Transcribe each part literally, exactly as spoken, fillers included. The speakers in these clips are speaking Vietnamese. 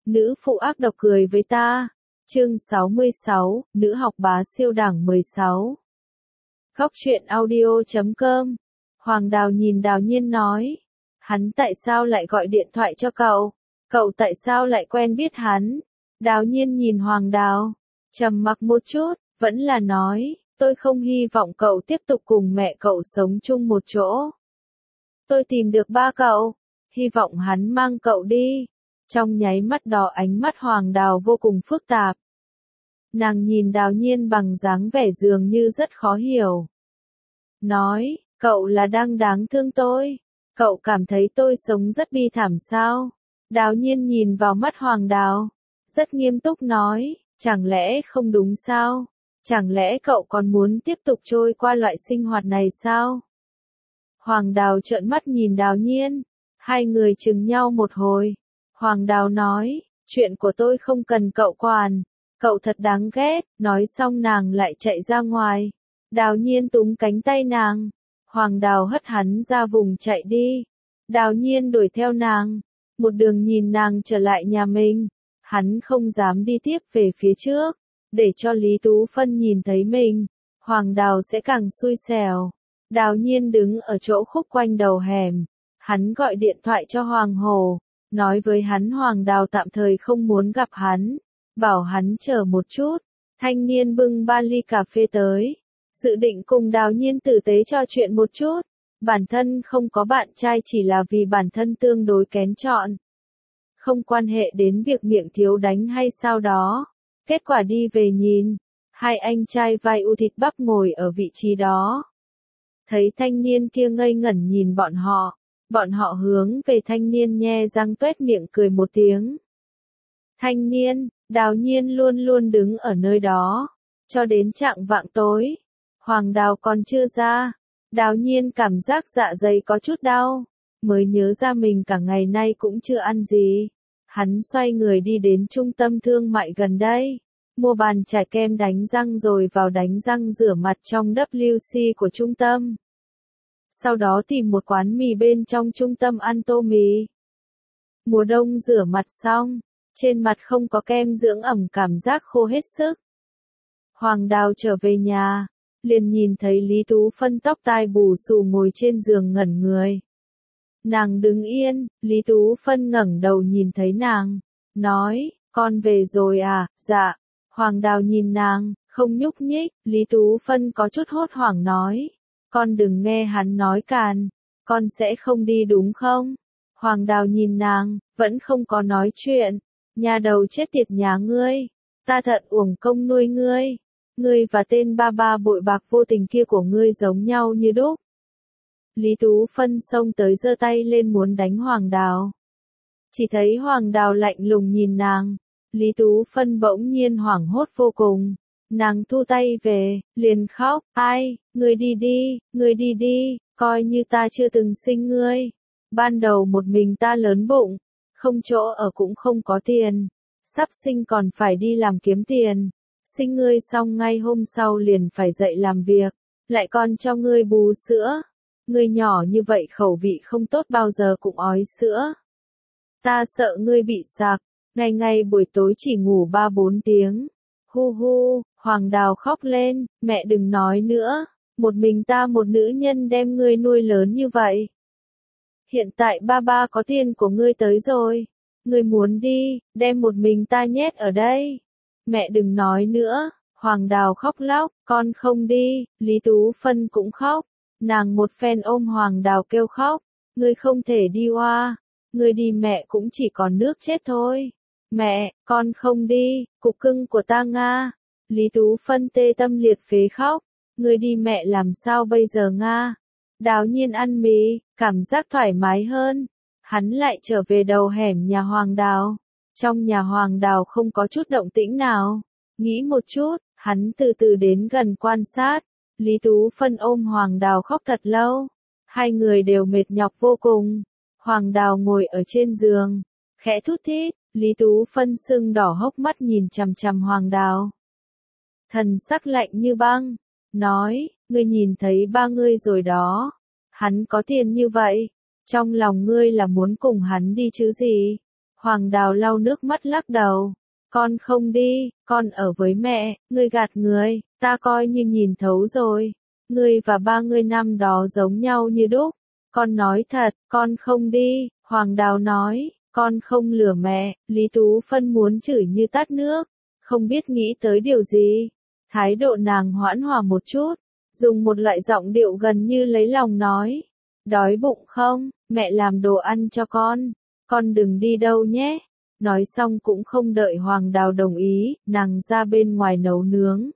nữ phụ ác độc cười với ta. Chương sáu mươi sáu, nữ học bá siêu đẳng mười sáu. Góc truyện audio chấm com. Hoàng Đào nhìn Đào Nhiên nói. Hắn tại sao lại gọi điện thoại cho cậu? Cậu tại sao lại quen biết hắn? Đào Nhiên nhìn Hoàng Đào. Trầm mặc một chút, vẫn là nói. Tôi không hy vọng cậu tiếp tục cùng mẹ cậu sống chung một chỗ. Tôi tìm được ba cậu. Hy vọng hắn mang cậu đi. Trong nháy mắt đó ánh mắt Hoàng Đào vô cùng phức tạp. Nàng nhìn Đào Nhiên bằng dáng vẻ dường như rất khó hiểu. Nói, cậu là đang đáng thương tôi. Cậu cảm thấy tôi sống rất bi thảm sao? Đào Nhiên nhìn vào mắt Hoàng Đào. Rất nghiêm túc nói, chẳng lẽ không đúng sao? Chẳng lẽ cậu còn muốn tiếp tục trôi qua loại sinh hoạt này sao? Hoàng Đào trợn mắt nhìn Đào Nhiên. Hai người chừng nhau một hồi. Hoàng Đào nói, chuyện của tôi không cần cậu quản. Cậu thật đáng ghét. Nói xong nàng lại chạy ra ngoài. Đào Nhiên túm cánh tay nàng. Hoàng Đào hất hắn ra vùng chạy đi. Đào Nhiên đuổi theo nàng. Một đường nhìn nàng trở lại nhà mình. Hắn không dám đi tiếp về phía trước. Để cho Lý Tú Phân nhìn thấy mình. Hoàng Đào sẽ càng xui xẻo. Đào Nhiên đứng ở chỗ khúc quanh đầu hẻm. Hắn gọi điện thoại cho Hoàng Hồ. Nói với hắn Hoàng Đào tạm thời không muốn gặp hắn. Bảo hắn chờ một chút. Thanh niên bưng ba ly cà phê tới. Dự định cùng Đào Nhiên tử tế trò chuyện một chút. Bản thân không có bạn trai chỉ là vì bản thân tương đối kén chọn. Không quan hệ đến việc miệng thiếu đánh hay sao đó. Kết quả đi về nhìn. Hai anh trai vai u thịt bắp ngồi ở vị trí đó. Thấy thanh niên kia ngây ngẩn nhìn bọn họ. Bọn họ hướng về thanh niên nhe răng tuét miệng cười một tiếng. Thanh niên, Đào Nhiên luôn luôn đứng ở nơi đó. Cho đến chạng vạng tối. Hoàng Đào còn chưa ra. Đào Nhiên cảm giác dạ dày có chút đau. Mới nhớ ra mình cả ngày nay cũng chưa ăn gì. Hắn xoay người đi đến trung tâm thương mại gần đây. Mua bàn chải kem đánh răng rồi vào đánh răng rửa mặt trong W C của trung tâm. Sau đó tìm một quán mì bên trong trung tâm ăn tô mì. Mùa đông rửa mặt xong. Trên mặt không có kem dưỡng ẩm cảm giác khô hết sức. Hoàng Đào trở về nhà. Liền nhìn thấy Lý Tú Phân tóc tai bù xù ngồi trên giường ngẩn người. Nàng đứng yên, Lý Tú Phân ngẩng đầu nhìn thấy nàng. Nói, con về rồi à, dạ. Hoàng Đào nhìn nàng, không nhúc nhích. Lý Tú Phân có chút hốt hoảng nói. Con đừng nghe hắn nói càn. Con sẽ không đi đúng không? Hoàng Đào nhìn nàng, vẫn không có nói chuyện. Nhà đầu chết tiệt nhà ngươi. Ta thật uổng công nuôi ngươi. Ngươi và tên ba ba bội bạc vô tình kia của ngươi giống nhau như đúc. Lý Tú Phân xông tới giơ tay lên muốn đánh Hoàng Đào. Chỉ thấy Hoàng Đào lạnh lùng nhìn nàng. Lý Tú Phân bỗng nhiên hoảng hốt vô cùng. Nàng thu tay về, liền khóc. Ai, ngươi đi đi, ngươi đi đi, coi như ta chưa từng sinh ngươi. Ban đầu một mình ta lớn bụng. Không chỗ ở cũng không có tiền. Sắp sinh còn phải đi làm kiếm tiền. Sinh ngươi xong ngay hôm sau liền phải dậy làm việc. Lại còn cho ngươi bú sữa. Ngươi nhỏ như vậy khẩu vị không tốt bao giờ cũng ói sữa. Ta sợ ngươi bị sặc. Ngày ngày buổi tối chỉ ngủ ba bốn tiếng. Hu hu, Hoàng Đào khóc lên. Mẹ đừng nói nữa. Một mình ta một nữ nhân đem ngươi nuôi lớn như vậy. Hiện tại ba ba có tiền của ngươi tới rồi. Ngươi muốn đi, đem một mình ta nhét ở đây. Mẹ đừng nói nữa. Hoàng Đào khóc lóc, con không đi. Lý Tú Phân cũng khóc. Nàng một phen ôm Hoàng Đào kêu khóc. Ngươi không thể đi oa. Ngươi đi mẹ cũng chỉ còn nước chết thôi. Mẹ, con không đi, cục cưng của ta Nga. Lý Tú Phân tê tâm liệt phế khóc. Ngươi đi mẹ làm sao bây giờ Nga? Đào Nhiên ăn mì, cảm giác thoải mái hơn. Hắn lại trở về đầu hẻm nhà Hoàng Đào. Trong nhà Hoàng Đào không có chút động tĩnh nào. Nghĩ một chút, hắn từ từ đến gần quan sát. Lý Tú Phân ôm Hoàng Đào khóc thật lâu. Hai người đều mệt nhọc vô cùng. Hoàng Đào ngồi ở trên giường. Khẽ thút thít, Lý Tú Phân sưng đỏ hốc mắt nhìn chằm chằm Hoàng Đào. Thần sắc lạnh như băng. Nói, ngươi nhìn thấy ba ngươi rồi đó. Hắn có tiền như vậy. Trong lòng ngươi là muốn cùng hắn đi chứ gì. Hoàng Đào lau nước mắt lắc đầu. Con không đi, con ở với mẹ, ngươi gạt người, ta coi như nhìn thấu rồi. Ngươi và ba ngươi năm đó giống nhau như đúc. Con nói thật, con không đi, Hoàng Đào nói, con không lừa mẹ, Lý Tú Phân muốn chửi như tát nước, không biết nghĩ tới điều gì. Thái độ nàng hoãn hòa một chút, dùng một loại giọng điệu gần như lấy lòng nói, đói bụng không, mẹ làm đồ ăn cho con, con đừng đi đâu nhé. Nói xong cũng không đợi Hoàng Đào đồng ý, nàng ra bên ngoài nấu nướng.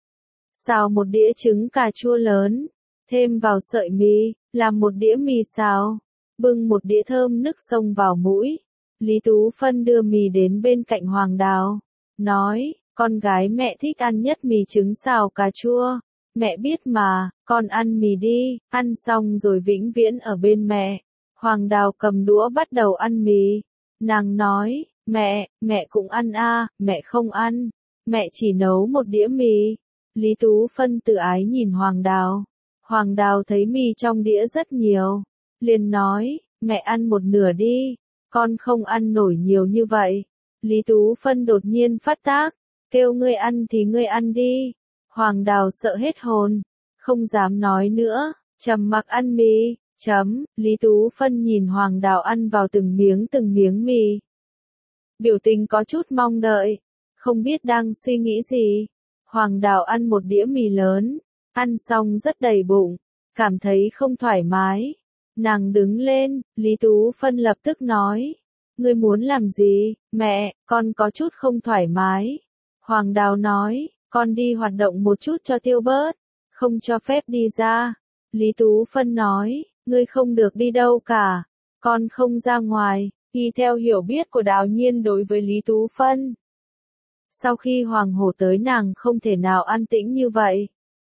Xào một đĩa trứng cà chua lớn, thêm vào sợi mì, làm một đĩa mì xào, bưng một đĩa thơm nức xông vào mũi. Lý Tú Phân đưa mì đến bên cạnh Hoàng Đào, nói, con gái mẹ thích ăn nhất mì trứng xào cà chua. Mẹ biết mà, con ăn mì đi, ăn xong rồi vĩnh viễn ở bên mẹ. Hoàng Đào cầm đũa bắt đầu ăn mì. Nàng nói, mẹ, mẹ cũng ăn a, mẹ không ăn. Mẹ chỉ nấu một đĩa mì. Lý Tú Phân tự ái nhìn Hoàng Đào. Hoàng Đào thấy mì trong đĩa rất nhiều. Liền nói, mẹ ăn một nửa đi, con không ăn nổi nhiều như vậy. Lý Tú Phân đột nhiên phát tác, kêu ngươi ăn thì ngươi ăn đi. Hoàng Đào sợ hết hồn, không dám nói nữa, trầm mặc ăn mì, chấm. Lý Tú Phân nhìn Hoàng Đào ăn vào từng miếng từng miếng mì. Biểu tình có chút mong đợi, không biết đang suy nghĩ gì. Hoàng Đào ăn một đĩa mì lớn, ăn xong rất đầy bụng, cảm thấy không thoải mái. Nàng đứng lên, Lý Tú Phân lập tức nói, ngươi muốn làm gì, mẹ, con có chút không thoải mái. Hoàng Đào nói, con đi hoạt động một chút cho tiêu bớt, không cho phép đi ra. Lý Tú Phân nói, ngươi không được đi đâu cả, con không ra ngoài, y theo hiểu biết của Đào Nhiên đối với Lý Tú Phân. Sau khi Hoàng Hổ tới nàng không thể nào an tĩnh như vậy.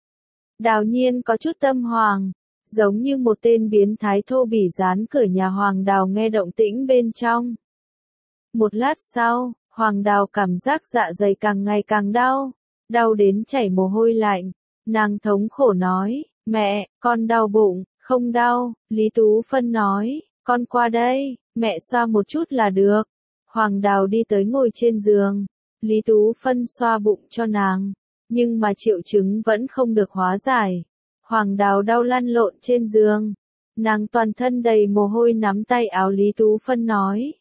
Đào Nhiên có chút tâm hoàng, giống như một tên biến thái thô bỉ dán cửa nhà Hoàng Đào nghe động tĩnh bên trong. Một lát sau, Hoàng Đào cảm giác dạ dày càng ngày càng đau, đau đến chảy mồ hôi lạnh. Nàng thống khổ nói, mẹ, con đau bụng, không đau. Lý Tú Phân nói, con qua đây, mẹ xoa một chút là được. Hoàng Đào đi tới ngồi trên giường, Lý Tú Phân xoa bụng cho nàng, nhưng mà triệu chứng vẫn không được hóa giải. Hoàng Đào đau lăn lộn trên giường, nàng toàn thân đầy mồ hôi nắm tay áo Lý Tú Phân nói.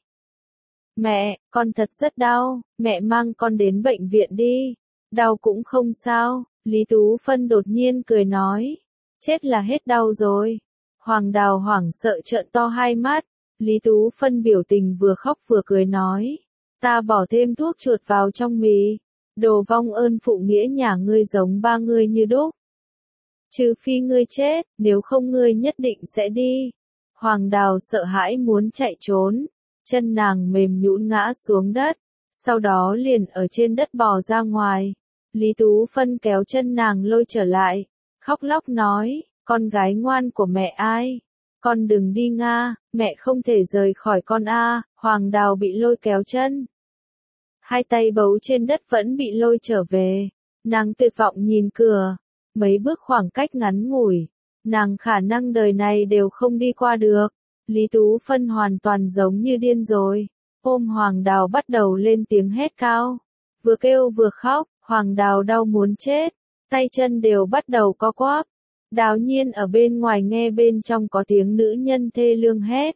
Mẹ, con thật rất đau, mẹ mang con đến bệnh viện đi, đau cũng không sao. Lý Tú Phân đột nhiên cười nói, chết là hết đau rồi. Hoàng Đào hoảng sợ trợn to hai mắt, Lý Tú Phân biểu tình vừa khóc vừa cười nói, ta bỏ thêm thuốc chuột vào trong mì, đồ vong ơn phụ nghĩa nhà ngươi giống ba ngươi như đúc. Trừ phi ngươi chết, nếu không ngươi nhất định sẽ đi. Hoàng Đào sợ hãi muốn chạy trốn, chân nàng mềm nhũn ngã xuống đất, sau đó liền ở trên đất bò ra ngoài. Lý Tú Phân kéo chân nàng lôi trở lại, khóc lóc nói, con gái ngoan của mẹ ai? Con đừng đi Nga, mẹ không thể rời khỏi con a. Hoàng Đào bị lôi kéo chân, hai tay bấu trên đất vẫn bị lôi trở về. Nàng tuyệt vọng nhìn cửa, mấy bước khoảng cách ngắn ngủi, nàng khả năng đời này đều không đi qua được. Lý Tú Phân hoàn toàn giống như điên rồi, ôm Hoàng Đào bắt đầu lên tiếng hét cao, vừa kêu vừa khóc. Hoàng Đào đau muốn chết, tay chân đều bắt đầu co quắp. Đào Nhiên ở bên ngoài nghe bên trong có tiếng nữ nhân thê lương hét.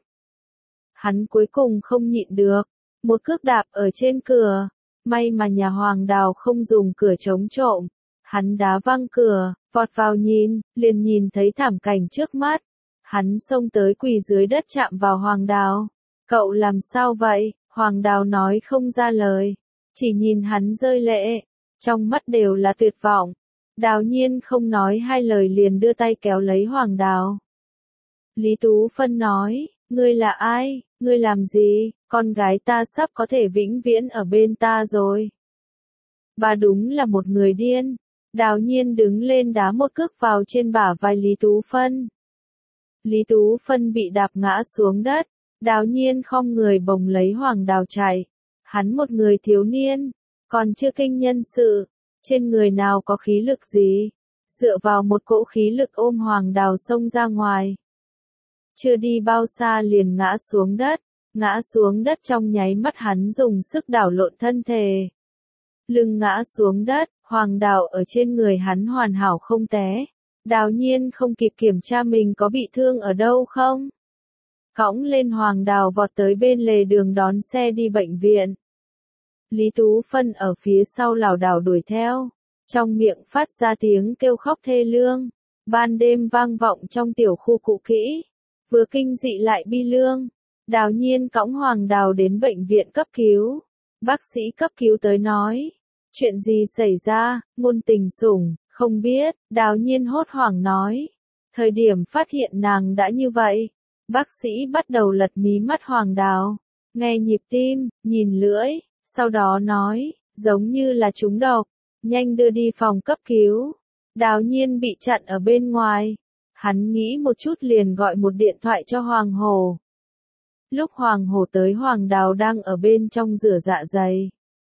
Hắn cuối cùng không nhịn được, một cước đạp ở trên cửa. May mà nhà Hoàng Đào không dùng cửa chống trộm. Hắn đá văng cửa, vọt vào nhìn, liền nhìn thấy thảm cảnh trước mắt. Hắn xông tới quỳ dưới đất chạm vào Hoàng Đào. Cậu làm sao vậy? Hoàng Đào nói không ra lời, chỉ nhìn hắn rơi lệ, trong mắt đều là tuyệt vọng. Đào Nhiên không nói hai lời liền đưa tay kéo lấy Hoàng Đào. Lý Tú Phân nói, ngươi là ai, ngươi làm gì, con gái ta sắp có thể vĩnh viễn ở bên ta rồi. Bà đúng là một người điên. Đào Nhiên đứng lên đá một cước vào trên bả vai Lý Tú Phân. Lý Tú Phân bị đạp ngã xuống đất, Đào Nhiên khom người bồng lấy Hoàng Đào chạy. Hắn một người thiếu niên, còn chưa kinh nhân sự, trên người nào có khí lực gì, dựa vào một cỗ khí lực ôm Hoàng Đào xông ra ngoài. Chưa đi bao xa liền ngã xuống đất, ngã xuống đất trong nháy mắt hắn dùng sức đảo lộn thân thể. Lưng ngã xuống đất, Hoàng Đào ở trên người hắn hoàn hảo không té. Đào Nhiên không kịp kiểm tra mình có bị thương ở đâu không. Cõng lên Hoàng Đào vọt tới bên lề đường đón xe đi bệnh viện. Lý Tú Phân ở phía sau lảo đảo đuổi theo, trong miệng phát ra tiếng kêu khóc thê lương. Ban đêm vang vọng trong tiểu khu cũ kỹ, vừa kinh dị lại bi lương. Đào Nhiên cõng Hoàng Đào đến bệnh viện cấp cứu. Bác sĩ cấp cứu tới nói, chuyện gì xảy ra, ngôn tình sủng, không biết. Đào Nhiên hốt hoảng nói, thời điểm phát hiện nàng đã như vậy. Bác sĩ bắt đầu lật mí mắt Hoàng Đào, nghe nhịp tim, nhìn lưỡi, sau đó nói, giống như là trúng độc, nhanh đưa đi phòng cấp cứu. Đào Nhiên bị chặn ở bên ngoài, hắn nghĩ một chút liền gọi một điện thoại cho Hoàng Hổ. Lúc Hoàng Hổ tới, Hoàng Đào đang ở bên trong rửa dạ dày.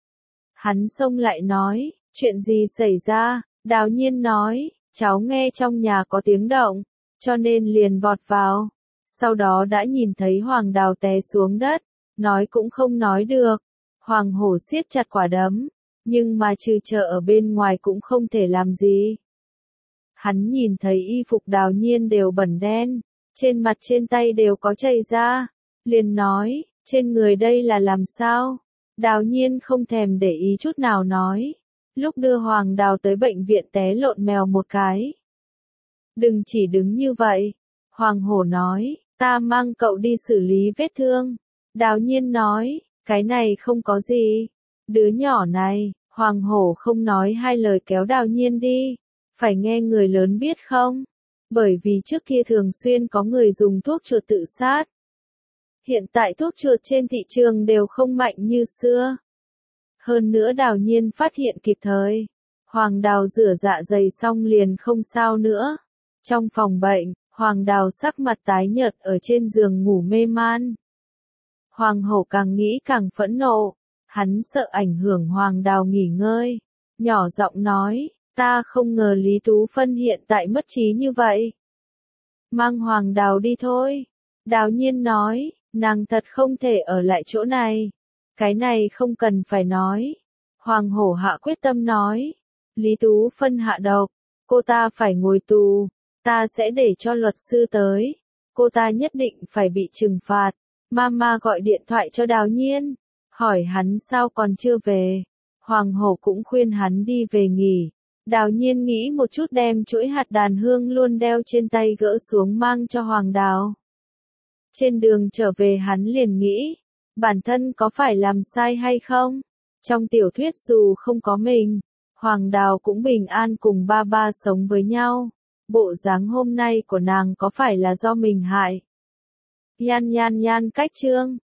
Hắn xông lại nói, chuyện gì xảy ra? Đào Nhiên nói, cháu nghe trong nhà có tiếng động, cho nên liền vọt vào. Sau đó đã nhìn thấy Hoàng Đào té xuống đất, nói cũng không nói được. Hoàng Hổ siết chặt quả đấm, nhưng mà trừ chờ ở bên ngoài cũng không thể làm gì. Hắn nhìn thấy y phục Đào Nhiên đều bẩn đen, trên mặt trên tay đều có chảy ra, liền nói, trên người đây là làm sao? Đào Nhiên không thèm để ý chút nào nói, lúc đưa Hoàng Đào tới bệnh viện té lộn mèo một cái. Đừng chỉ đứng như vậy, Hoàng Hổ nói, ta mang cậu đi xử lý vết thương. Đào Nhiên nói, cái này không có gì. Đứa nhỏ này, Hoàng Hổ không nói hai lời kéo Đào Nhiên đi, phải nghe người lớn biết không? Bởi vì trước kia thường xuyên có người dùng thuốc chuột tự sát. Hiện tại thuốc chuột trên thị trường đều không mạnh như xưa. Hơn nữa Đào Nhiên phát hiện kịp thời. Hoàng Đào rửa dạ dày xong liền không sao nữa. Trong phòng bệnh, Hoàng Đào sắc mặt tái nhợt ở trên giường ngủ mê man. Hoàng Hổ càng nghĩ càng phẫn nộ. Hắn sợ ảnh hưởng Hoàng Đào nghỉ ngơi. Nhỏ giọng nói, ta không ngờ Lý Tú Phân hiện tại mất trí như vậy. Mang Hoàng Đào đi thôi. Đào Nhiên nói, nàng thật không thể ở lại chỗ này. Cái này không cần phải nói. Hoàng Hổ hạ quyết tâm nói, Lý Tú Phân hạ độc, cô ta phải ngồi tù. Ta sẽ để cho luật sư tới. Cô ta nhất định phải bị trừng phạt. Mama gọi điện thoại cho Đào Nhiên, hỏi hắn sao còn chưa về. Hoàng Hổ cũng khuyên hắn đi về nghỉ. Đào Nhiên nghĩ một chút đem chuỗi hạt đàn hương luôn đeo trên tay gỡ xuống mang cho Hoàng Đào. Trên đường trở về hắn liền nghĩ, bản thân có phải làm sai hay không? Trong tiểu thuyết dù không có mình, Hoàng Đào cũng bình an cùng ba ba sống với nhau. Bộ dáng hôm nay của nàng có phải là do mình hại? Nhan nhan nhan cách chương.